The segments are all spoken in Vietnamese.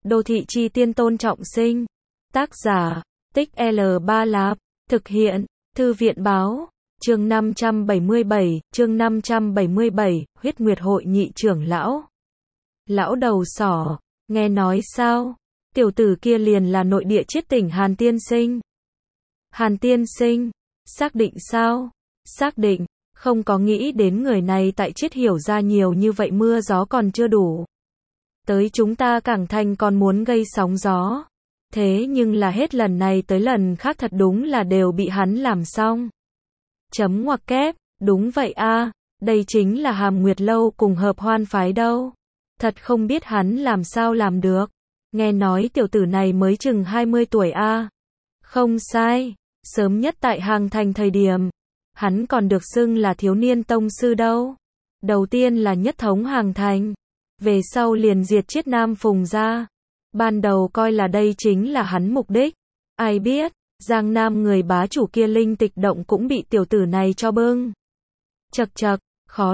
Đô thị chi tiên Tôn Trọng Sinh. Tác giả, Tích L3 Lạp. Thực hiện, Thư viện báo. Chương 577, chương 577, Huyết Nguyệt Hội nhị trưởng lão. Lão đầu sỏ, nghe nói sao? Tiểu tử kia liền là nội địa chiết tỉnh Hàn Tiên Sinh. Hàn Tiên Sinh, xác định sao? Xác định, không có nghĩ đến người này tại chiết hiểu ra nhiều như vậy mưa gió còn chưa đủ. Tới chúng ta Cảng Thành còn muốn gây sóng gió. Thế nhưng là hết lần này tới lần khác thật đúng là đều bị hắn làm xong. Chấm ngoặc kép, đúng vậy a, đây chính là Hàm Nguyệt Lâu cùng Hợp Hoan phái đâu. Thật không biết hắn làm sao làm được. Nghe nói tiểu tử này mới chừng 20 tuổi a. Không sai, sớm nhất tại Hàng Thành thời điểm, hắn còn được xưng là thiếu niên tông sư đâu. Đầu tiên là nhất thống Hàng Thành, về sau liền diệt chiết Nam Phùng ra. Ban đầu coi là đây chính là hắn mục đích. Ai biết, Giang Nam người bá chủ kia linh tịch động cũng bị tiểu tử này cho bưng. Chậc chậc, khó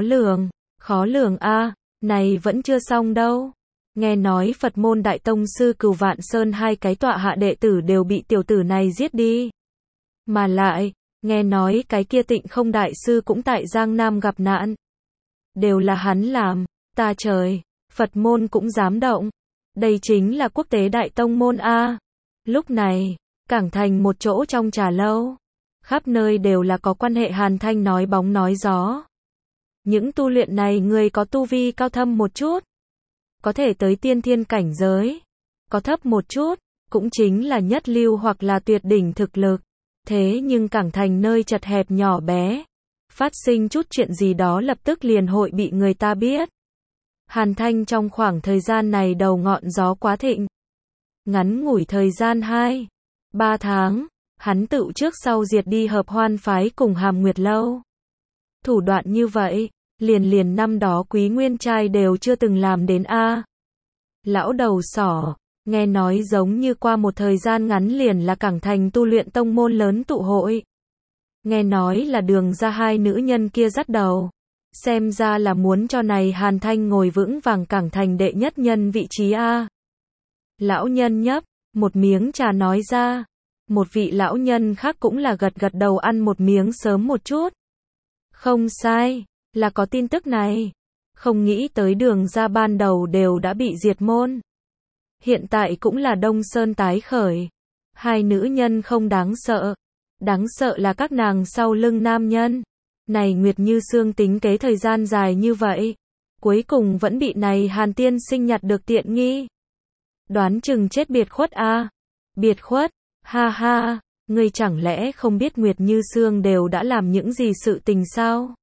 lường a, này vẫn chưa xong đâu. Nghe nói Phật môn đại tông sư Cửu Vạn Sơn hai cái tọa hạ đệ tử đều bị tiểu tử này giết đi. Mà lại, nghe nói cái kia Tịnh Không đại sư cũng tại Giang Nam gặp nạn. Đều là hắn làm, ta trời, Phật môn cũng dám động. Đây chính là quốc tế đại tông môn a. Lúc này, Cảng Thành một chỗ trong trà lâu, khắp nơi đều là có quan hệ Hàn Thanh nói bóng nói gió. Những tu luyện này người có tu vi cao thâm một chút, có thể tới tiên thiên cảnh giới, có thấp một chút, cũng chính là nhất lưu hoặc là tuyệt đỉnh thực lực. Thế nhưng Cảng Thành nơi chật hẹp nhỏ bé, phát sinh chút chuyện gì đó lập tức liền hội bị người ta biết. Hàn Thanh trong khoảng thời gian này đầu ngọn gió quá thịnh. Ngắn ngủi thời gian 2-3 tháng, hắn tự trước sau diệt đi Hợp Hoan phái cùng Hàm Nguyệt Lâu. Thủ đoạn như vậy, liền năm đó Quý Nguyên Trai đều chưa từng làm đến a. Lão đầu sỏ, nghe nói giống như qua một thời gian ngắn liền là Cảng Thành tu luyện tông môn lớn tụ hội. Nghe nói là Đường ra hai nữ nhân kia dắt đầu. Xem ra là muốn cho này Hàn Thanh ngồi vững vàng Cảng Thành đệ nhất nhân vị trí a. Lão nhân nhấp một miếng trà nói ra. Một vị lão nhân khác cũng là gật gật đầu ăn một miếng sớm một chút. Không sai, là có tin tức này. Không nghĩ tới Đường ra ban đầu đều đã bị diệt môn. Hiện tại cũng là Đông Sơn tái khởi. Hai nữ nhân không đáng sợ. Đáng sợ là các nàng sau lưng nam nhân. Này Nguyệt Như Sương tính kế thời gian dài như vậy, cuối cùng vẫn bị này Hàn Tiên Sinh nhặt được tiện nghi. Đoán chừng chết biệt khuất a. Biệt khuất, ha ha, ngươi chẳng lẽ không biết Nguyệt Như Sương đều đã làm những gì sự tình sao?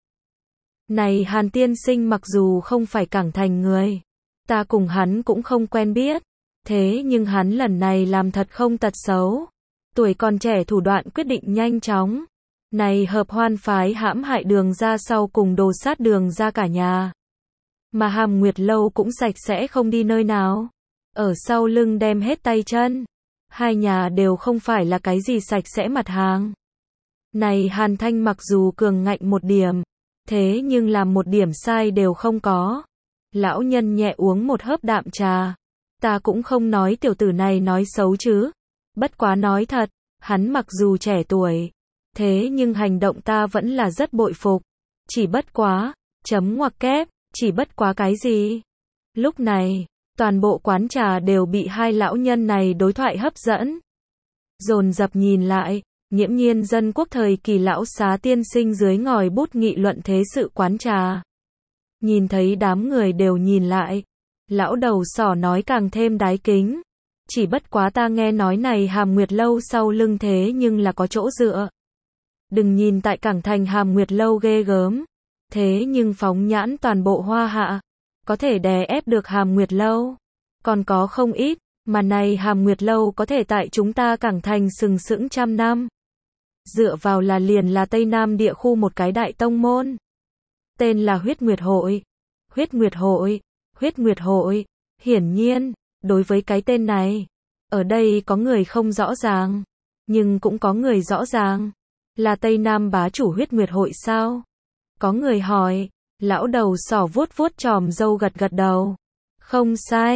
Này Hàn Tiên Sinh mặc dù không phải Cảng Thành người, ta cùng hắn cũng không quen biết, thế nhưng hắn lần này làm thật không tật xấu. Tuổi còn trẻ thủ đoạn quyết định nhanh chóng. Này Hợp Hoan phái hãm hại Đường ra sau cùng đồ sát Đường ra cả nhà. Mà Hàm Nguyệt Lâu cũng sạch sẽ không đi nơi nào. Ở sau lưng đem hết tay chân. Hai nhà đều không phải là cái gì sạch sẽ mặt hàng. Này Hàn Thanh mặc dù cường ngạnh một điểm, thế nhưng làm một điểm sai đều không có. Lão nhân nhẹ uống một hớp đạm trà. Ta cũng không nói tiểu tử này nói xấu chứ. Bất quá nói thật, hắn mặc dù trẻ tuổi, thế nhưng hành động ta vẫn là rất bội phục. Chỉ bất quá, chấm ngoặc kép, chỉ bất quá cái gì? Lúc này, toàn bộ quán trà đều bị hai lão nhân này đối thoại hấp dẫn. Dồn dập nhìn lại, nghiễm nhiên dân quốc thời kỳ lão xá tiên sinh dưới ngòi bút nghị luận thế sự quán trà. Nhìn thấy đám người đều nhìn lại, lão đầu sỏ nói càng thêm đái kính. Chỉ bất quá ta nghe nói này Hàm Nguyệt Lâu sau lưng thế nhưng là có chỗ dựa. Đừng nhìn tại Cảng Thành Hàm Nguyệt Lâu ghê gớm, thế nhưng phóng nhãn toàn bộ Hoa Hạ, có thể đè ép được Hàm Nguyệt Lâu. Còn có không ít, mà này Hàm Nguyệt Lâu có thể tại chúng ta Cảng Thành sừng sững trăm năm. Dựa vào là liền là Tây Nam địa khu một cái đại tông môn. Tên là Huyết Nguyệt Hội. Huyết Nguyệt Hội, Huyết Nguyệt Hội, hiển nhiên, đối với cái tên này, ở đây có người không rõ ràng, nhưng cũng có người rõ ràng. Là Tây Nam bá chủ Huyết Nguyệt Hội sao? Có người hỏi, lão đầu sỏ vuốt vuốt chòm râu gật gật đầu. Không sai,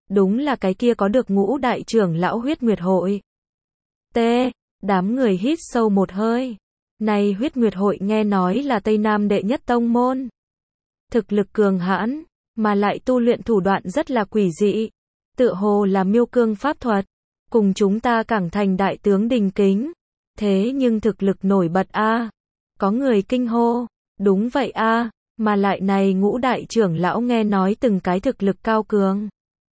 Đúng là cái kia có được Ngũ đại trưởng lão Huyết Nguyệt hội. T. Đám người hít sâu một hơi. Này Huyết Nguyệt hội nghe nói là Tây Nam đệ nhất tông môn. Thực lực cường hãn, mà lại tu luyện thủ đoạn rất là quỷ dị. Tựa hồ là miêu cương pháp thuật. Cùng chúng ta Cảng Thành đại tướng đình kính. Thế nhưng thực lực nổi bật a. Có người kinh hô. Đúng vậy a, mà lại này Ngũ đại trưởng lão nghe nói từng cái thực lực cao cường.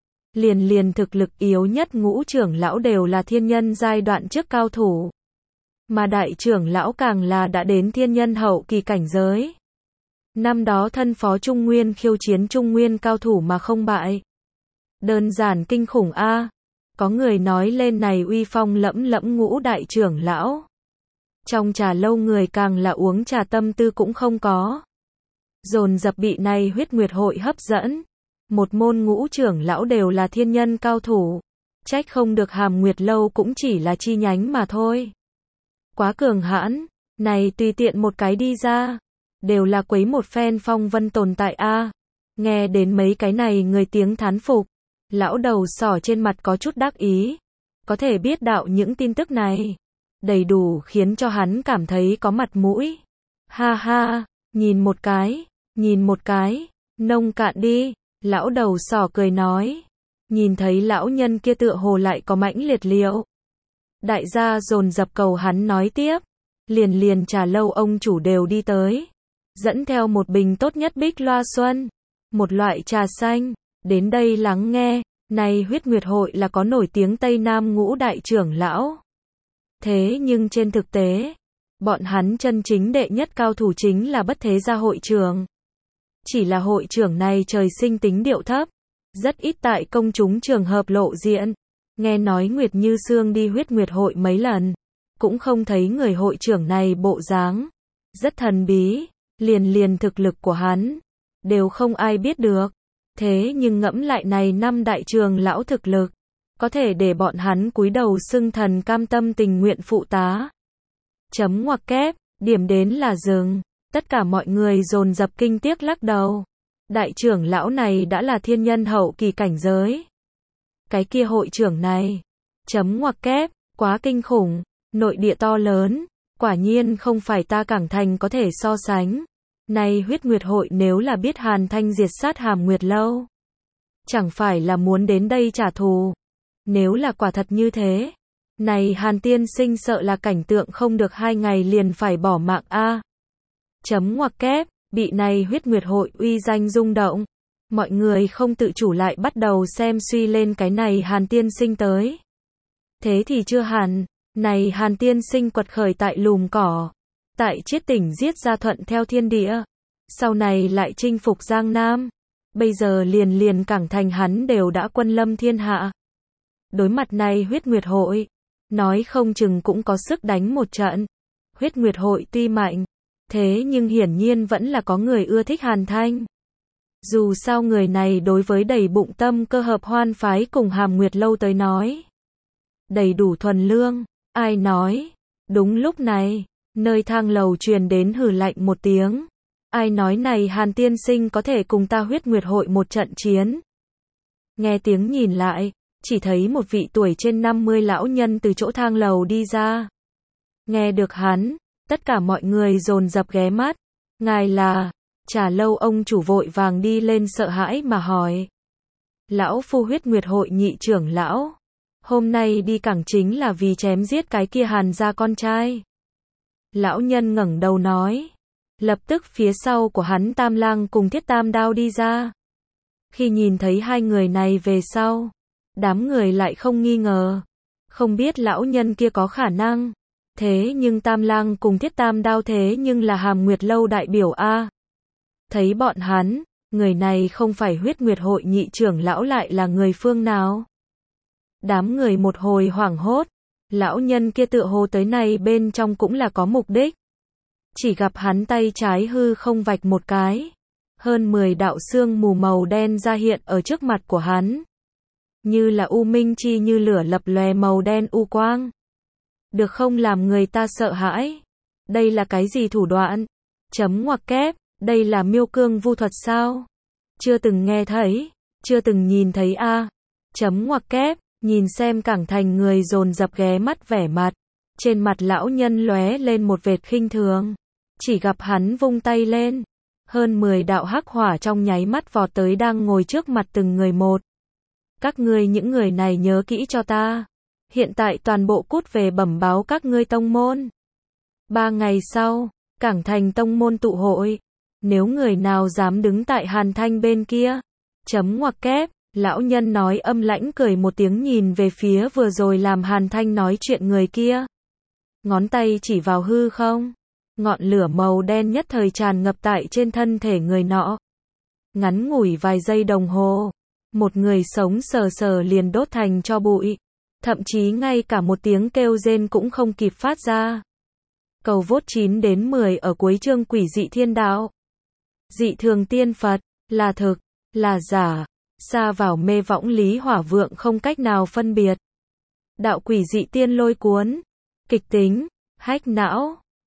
Liền thực lực yếu nhất Ngũ trưởng lão đều là thiên nhân giai đoạn trước cao thủ. Mà đại trưởng lão càng là đã đến thiên nhân hậu kỳ cảnh giới. Năm đó thân phó Trung Nguyên khiêu chiến Trung Nguyên cao thủ mà không bại. Đơn giản kinh khủng a. Có người nói lên này uy phong lẫm lẫm Ngũ đại trưởng lão. Trong trà lâu người càng là uống trà tâm tư cũng không có. Dồn dập bị này Huyết Nguyệt hội hấp dẫn. Một môn Ngũ trưởng lão đều là thiên nhân cao thủ. Trách không được Hàm Nguyệt lâu cũng chỉ là chi nhánh mà thôi. Quá cường hãn, này tùy tiện một cái đi ra. Đều là quấy một phen phong vân tồn tại a. Nghe đến mấy cái này người tiếng thán phục. Lão đầu sỏ trên mặt có chút đắc ý. Có thể biết đạo những tin tức này. Đầy đủ khiến cho hắn cảm thấy có mặt mũi. Ha ha, nhìn một cái, nông cạn đi. Lão đầu sỏ cười nói. Nhìn thấy lão nhân kia tựa hồ lại có mãnh liệt liệu. Đại gia dồn dập cầu hắn nói tiếp. Liền trà lâu ông chủ đều đi tới. Dẫn theo một bình tốt nhất bích loa xuân. Một loại trà xanh. Đến đây lắng nghe. Này Huyết Nguyệt hội là có nổi tiếng Tây Nam Ngũ đại trưởng lão. Thế nhưng trên thực tế, bọn hắn chân chính đệ nhất cao thủ chính là Bất Thế Gia hội trưởng. Chỉ là hội trưởng này trời sinh tính điệu thấp, rất ít tại công chúng trường hợp lộ diện. Nghe nói Nguyệt Như Sương đi Huyết Nguyệt hội mấy lần, cũng không thấy người hội trưởng này bộ dáng, rất thần bí, liền thực lực của hắn, đều không ai biết được. Thế nhưng ngẫm lại này năm đại trường lão thực lực, có thể để bọn hắn cúi đầu xưng thần cam tâm tình nguyện phụ tá. Chấm ngoặc kép, điểm đến là dừng, tất cả mọi người dồn dập kinh tiếc lắc đầu. Đại trưởng lão này đã là thiên nhân hậu kỳ cảnh giới. Cái kia hội trưởng này, chấm ngoặc kép, quá kinh khủng, nội địa to lớn, quả nhiên không phải ta Cảng Thành có thể so sánh. Này Huyết Nguyệt hội nếu là biết Hàn Thanh diệt sát Hàm Nguyệt lâu, chẳng phải là muốn đến đây trả thù. Nếu là quả thật như thế, này Hàn tiên sinh sợ là cảnh tượng không được 2 ngày liền phải bỏ mạng a. Chấm ngoặc kép, bị này Huyết Nguyệt hội uy danh rung động. Mọi người không tự chủ lại bắt đầu xem suy lên cái này Hàn tiên sinh tới. Thế thì chưa hẳn, này Hàn tiên sinh quật khởi tại Lùm Cỏ, tại Chiết Tỉnh giết ra Thuận theo thiên địa, sau này lại chinh phục Giang Nam, bây giờ liền Cảng Thành hắn đều đã quân lâm thiên hạ. Đối mặt này Huyết Nguyệt hội, nói không chừng cũng có sức đánh một trận. Huyết Nguyệt hội tuy mạnh, thế nhưng hiển nhiên vẫn là có người ưa thích Hàn Thanh. Dù sao người này đối với đầy bụng tâm cơ hợp hoan phái cùng Hàm Nguyệt lâu tới nói, đầy đủ thuần lương, ai nói. Đúng lúc này, nơi thang lầu truyền đến hừ lạnh một tiếng. Ai nói này Hàn tiên sinh có thể cùng ta Huyết Nguyệt hội một trận chiến. Nghe tiếng nhìn lại, chỉ thấy một vị tuổi trên 50 lão nhân từ chỗ thang lầu đi ra. Nghe được hắn, tất cả mọi người dồn dập ghé mắt. Ngài là? Trà lâu ông chủ vội vàng đi lên sợ hãi mà hỏi. Lão phu Huyết Nguyệt hội nhị trưởng lão. Hôm nay đi Cảng chính là vì chém giết cái kia Hàn gia con trai. Lão nhân ngẩng đầu nói. Lập tức phía sau của hắn Tam Lang cùng Thiết Tam Đao đi ra. Khi nhìn thấy hai người này về sau, đám người lại không nghi ngờ. Không biết lão nhân kia có khả năng. Thế nhưng Tam Lang cùng Thiết Tam Đao thế nhưng là Hàm Nguyệt lâu đại biểu a. Thấy bọn hắn, người này không phải Huyết Nguyệt hội nhị trưởng lão lại là người phương nào? Đám người một hồi hoảng hốt, lão nhân kia tựa hồ tới này bên trong cũng là có mục đích. Chỉ gặp hắn tay trái hư không vạch một cái, hơn 10 đạo xương mù màu đen ra hiện ở trước mặt của hắn. Như là u minh chi như lửa lập lòe màu đen u quang. Được không làm người ta sợ hãi. Đây là cái gì thủ đoạn? Chấm ngoặc kép, đây là miêu cương vu thuật sao? Chưa từng nghe thấy, chưa từng nhìn thấy a. Chấm ngoặc kép, nhìn xem Cảng Thành người dồn dập ghé mắt vẻ mặt. Trên mặt lão nhân lóe lên một vệt khinh thường. Chỉ gặp hắn vung tay lên. Hơn 10 đạo hắc hỏa trong nháy mắt vọt tới đang ngồi trước mặt từng người một. Các ngươi những người này nhớ kỹ cho ta. Hiện tại toàn bộ cút về bẩm báo các ngươi tông môn. 3 ngày sau, Cảng Thành tông môn tụ hội. Nếu người nào dám đứng tại Hàn Thanh bên kia. Chấm ngoặc kép, lão nhân nói âm lãnh cười một tiếng nhìn về phía vừa rồi làm Hàn Thanh nói chuyện người kia. Ngón tay chỉ vào hư không. Ngọn lửa màu đen nhất thời tràn ngập tại trên thân thể người nọ. Ngắn ngủi vài giây đồng hồ. Một người sống sờ sờ liền đốt thành tro bụi. Thậm chí ngay cả một tiếng kêu rên cũng không kịp phát ra. Cầu vốt 9 đến 10 ở cuối chương Quỷ dị thiên đạo. Dị thường tiên Phật, là thực, là giả, xa vào mê võng lý hỏa vượng không cách nào phân biệt. Đạo quỷ dị tiên lôi cuốn, kịch tính, hách não.